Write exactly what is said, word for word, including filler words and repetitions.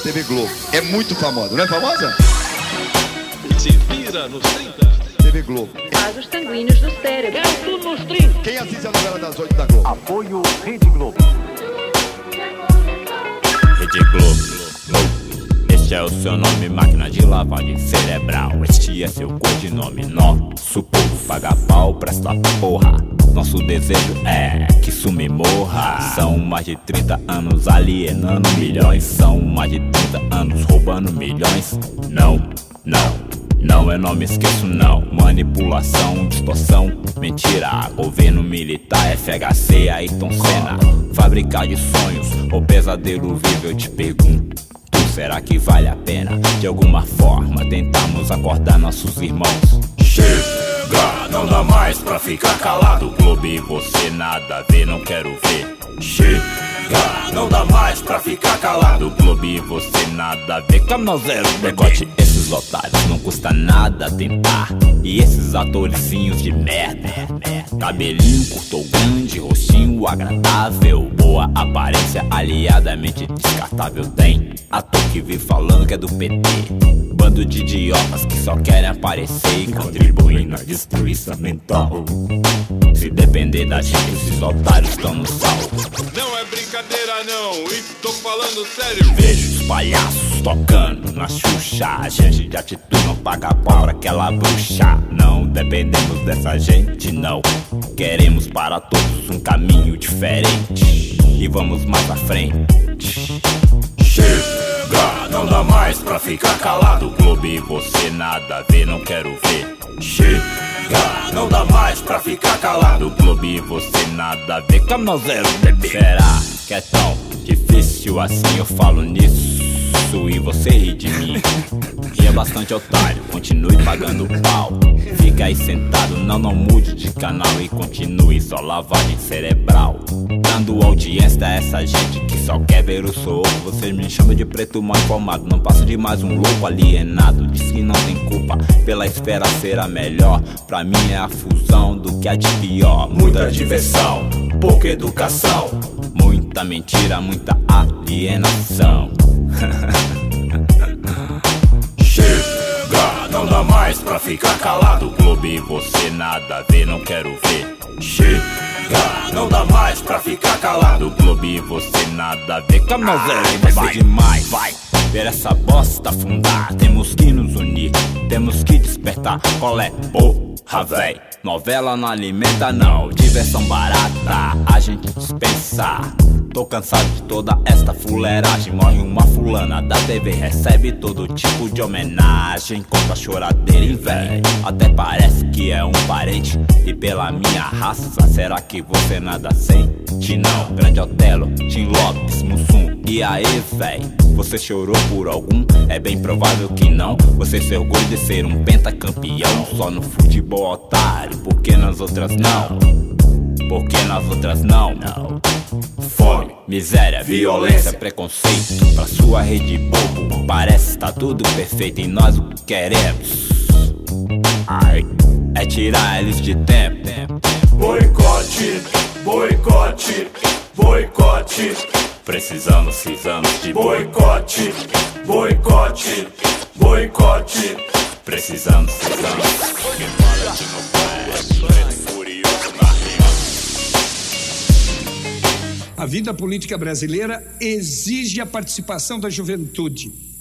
T V Globo. É muito famosa, não é famosa? Se vira nos trinta. T V Globo. Vasos sanguíneos do cérebro. É tudo nos trinta. Quem assiste a novela das oito da Globo? Apoio Rede Globo. Rede Globo. Este é o seu nome, máquina de lavagem cerebral. Este é seu codinome, nosso povo paga pau pra esta porra. Nosso desejo é que sume morra. São mais de trinta anos alienando milhões. São mais de trinta anos roubando milhões. Não, não, não, eu não me esqueço não. Manipulação, distorção, mentira. Governo militar, F H C, Ayrton Senna. Fábrica de sonhos, ou pesadelo vivo, eu te pergunto, será que vale a pena? De alguma forma tentamos acordar nossos irmãos. Chega, não dá mais pra ficar calado. Globo e você nada a ver, não quero ver. Chega, não dá mais pra ficar calado. Globo e você nada a ver. Canal Zero, decote esses otários, não custa nada tentar. E esses atorzinhos de merda, cabelinho curto ou grande, rostinho agradável, boa aparência, aliadamente descartável. Tem ator que vive falando que é do P T, bando de idiotas que só querem aparecer e contribuir na destruição mental. Se depender da gente, esses otários estão no sal. Não é brincadeira não, estou falando sério. Vejo os palhaços tocando na Xuxa. Gente de atitude não paga pau pra aquela bruxa. Não dependemos dessa gente, não. Queremos para todos um caminho diferente e vamos mais à frente. Chega, não dá mais pra ficar calado. Globo e você nada a ver, não quero ver. Chega, não dá mais pra ficar calado. Globo e você nada a ver. Canal Zero, bebê. Será que é tão difícil assim? Eu falo nisso e você ri de mim. E é bastante otário, continue pagando pau. Fica aí sentado, não, não mude de canal e continue só lavagem cerebral, dando audiência a essa gente que só quer ver o soco. Vocês me chamam de preto mal informado, não passo de mais um louco alienado. Diz que não tem culpa pela esfera ser a melhor. Pra mim é a fusão do que há de pior. Muita diversão, pouca educação, muita mentira, muita alienação. Chega, não dá mais pra ficar calado. Globo e você nada a ver, não quero ver. Chega, não dá mais pra ficar calado. Globo e você nada a ver. Canal Zero, vai ser demais, vai ver essa bosta afundar. Temos que nos unir, temos que despertar. Qual é? Porra, véi, novela não alimenta não. Diversão barata, a gente dispensa. Tô cansado de toda esta fuleiragem. Morre uma fulana da T V, recebe todo tipo de homenagem. Conta choradeira e vem, até parece que é um parente. E pela minha raça, será que você nada sente? Não, Grande Otelo, Tim Lopes, Mussum, e aí véi, você chorou por algum? É bem provável que não. Você se orgulha de ser um pentacampeão só no futebol, otário. Por que nas outras não? Por que nas outras não? Não. Fome, miséria, violência, preconceito. Pra sua rede bobo, parece tá tudo perfeito e nós o que queremos, ai, é tirar eles de tempo. Boicote, boicote, boicote. Precisamos, precisamos de boicote, boicote, boicote. Precisamos, precisamos. Quem fala de novo é furioso na rima. A vida política brasileira exige a participação da juventude.